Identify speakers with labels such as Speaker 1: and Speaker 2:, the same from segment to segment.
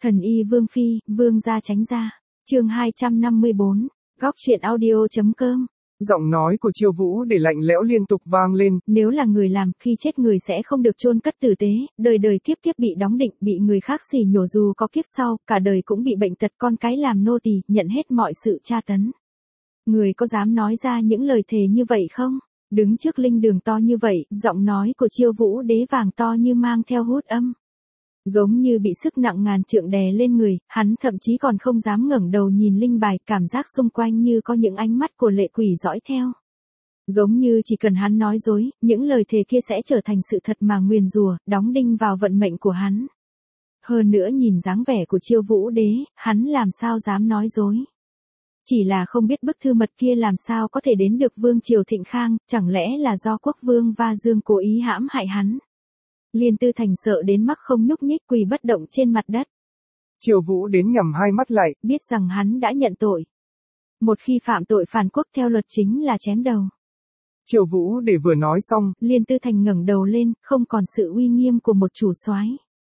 Speaker 1: Thần y Vương Phi, Vương gia tránh ra. Chương 254, góc truyện audio.com.
Speaker 2: Giọng nói của Chiêu Vũ để lạnh lẽo liên tục vang lên.
Speaker 1: Nếu là người làm, khi chết người sẽ không được chôn cất tử tế, đời đời kiếp kiếp bị đóng định, bị người khác xỉ nhổ, dù có kiếp sau, cả đời cũng bị bệnh tật, con cái làm nô tỳ, nhận hết mọi sự tra tấn. Người có dám nói ra những lời thề như vậy không? Đứng trước linh đường to như vậy, giọng nói của Chiêu Vũ đế vàng to như mang theo hút âm. Giống như bị sức nặng ngàn trượng đè lên người, hắn thậm chí còn không dám ngẩng đầu nhìn linh bài, cảm giác xung quanh như có những ánh mắt của lệ quỷ dõi theo. Giống như chỉ cần hắn nói dối, những lời thề kia sẽ trở thành sự thật mà nguyền rủa, đóng đinh vào vận mệnh của hắn. Hơn nữa nhìn dáng vẻ của Chiêu Vũ đế, hắn làm sao dám nói dối. Chỉ là không biết bức thư mật kia làm sao có thể đến được Vương Triều Thịnh Khang, chẳng lẽ là do quốc vương Va Dương cố ý hãm hại hắn. Liên Tư Thành sợ đến mức không nhúc nhích, quỳ bất động trên mặt đất.
Speaker 2: Chiêu Vũ đến nhắm hai mắt lại,
Speaker 1: biết rằng hắn đã nhận tội. Một khi phạm tội phản quốc theo luật chính là chém đầu.
Speaker 2: Chiêu Vũ để vừa nói xong,
Speaker 1: Liên Tư Thành ngẩng đầu lên, không còn sự uy nghiêm của một chủ soái.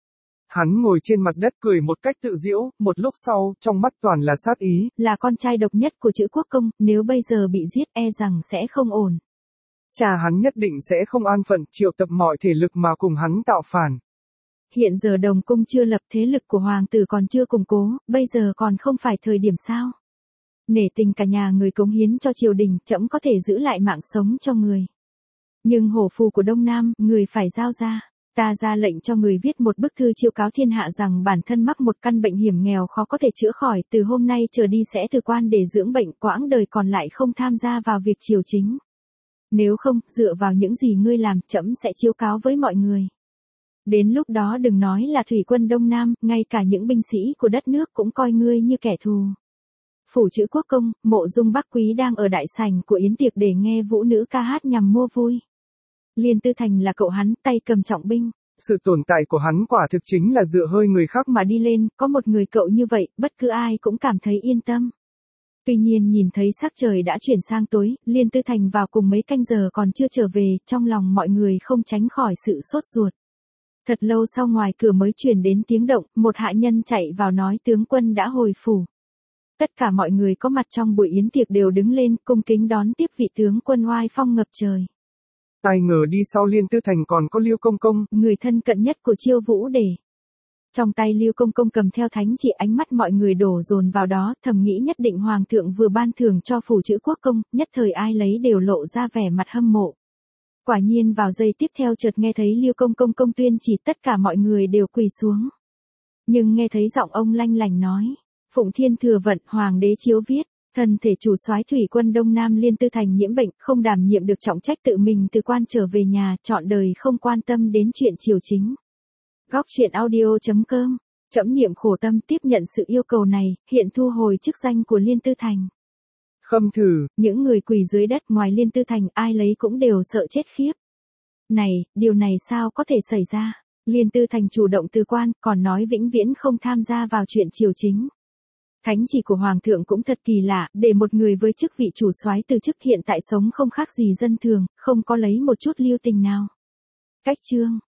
Speaker 2: Hắn ngồi trên mặt đất cười một cách tự giễu, một lúc sau, trong mắt toàn là sát ý.
Speaker 1: Là con trai độc nhất của chữ quốc công, nếu bây giờ bị giết e rằng sẽ không ổn.
Speaker 2: Cha hắn nhất định sẽ không an phận, triệu tập mọi thể lực mà cùng hắn tạo phản.
Speaker 1: Hiện giờ Đồng Cung chưa lập, thế lực của hoàng tử còn chưa củng cố, bây giờ còn không phải thời điểm sao? Nể tình cả nhà người cống hiến cho triều đình, trẫm có thể giữ lại mạng sống cho người. Nhưng hổ phù của Đông Nam, người phải giao ra. Ta ra lệnh cho người viết một bức thư chiêu cáo thiên hạ rằng bản thân mắc một căn bệnh hiểm nghèo khó có thể chữa khỏi, từ hôm nay trở đi sẽ từ quan để dưỡng bệnh, quãng đời còn lại không tham gia vào việc triều chính. Nếu không, dựa vào những gì ngươi làm, trẫm sẽ chiếu cáo với mọi người. Đến lúc đó đừng nói là thủy quân Đông Nam, ngay cả những binh sĩ của đất nước cũng coi ngươi như kẻ thù. Phủ chữ quốc công, Mộ Dung Bắc Quý đang ở đại sảnh của yến tiệc để nghe vũ nữ ca hát nhằm mua vui. Liên Tư Thành là cậu hắn, tay cầm trọng binh.
Speaker 2: Sự tồn tại của hắn quả thực chính là dựa hơi người khác
Speaker 1: mà đi lên, có một người cậu như vậy, bất cứ ai cũng cảm thấy yên tâm. Tuy nhiên nhìn thấy sắc trời đã chuyển sang tối, Liên Tư Thành vào cùng mấy canh giờ còn chưa trở về, trong lòng mọi người không tránh khỏi sự sốt ruột. Thật lâu sau ngoài cửa mới truyền đến tiếng động, một hạ nhân chạy vào nói tướng quân đã hồi phủ. Tất cả mọi người có mặt trong buổi yến tiệc đều đứng lên, cung kính đón tiếp vị tướng quân oai phong ngập trời.
Speaker 2: Ai ngờ đi sau Liên Tư Thành còn có Lưu Công Công,
Speaker 1: người thân cận nhất của Chiêu Vũ Đề. Trong tay Lưu Công Công cầm theo thánh chỉ, ánh mắt mọi người đổ dồn vào đó, thầm nghĩ nhất định hoàng thượng vừa ban thưởng cho phủ chữ quốc công, nhất thời ai lấy đều lộ ra vẻ mặt hâm mộ. Quả nhiên vào giây tiếp theo chợt nghe thấy Lưu Công Công công tuyên chỉ, tất cả mọi người đều quỳ xuống. Nhưng nghe thấy giọng ông lanh lành nói, Phụng Thiên thừa vận, hoàng đế chiếu viết. Thân thể chủ soái thủy quân Đông Nam Liên Tư Thành nhiễm bệnh, không đảm nhiệm được trọng trách, tự mình từ quan trở về nhà, trọn đời không quan tâm đến chuyện triều chính. Góc truyện audio.com. Trẫm niệm khổ tâm tiếp nhận sự yêu cầu này, hiện thu hồi chức danh của Liên Tư Thành.
Speaker 2: Khâm thử.
Speaker 1: Những người quỳ dưới đất ngoài Liên Tư Thành ai lấy cũng đều sợ chết khiếp. Này, điều này sao có thể xảy ra? Liên Tư Thành chủ động từ quan, còn nói vĩnh viễn không tham gia vào chuyện triều chính. Thánh chỉ của hoàng thượng cũng thật kỳ lạ, để một người với chức vị chủ soái từ chức hiện tại sống không khác gì dân thường, không có lấy một chút lưu tình nào. Cách chương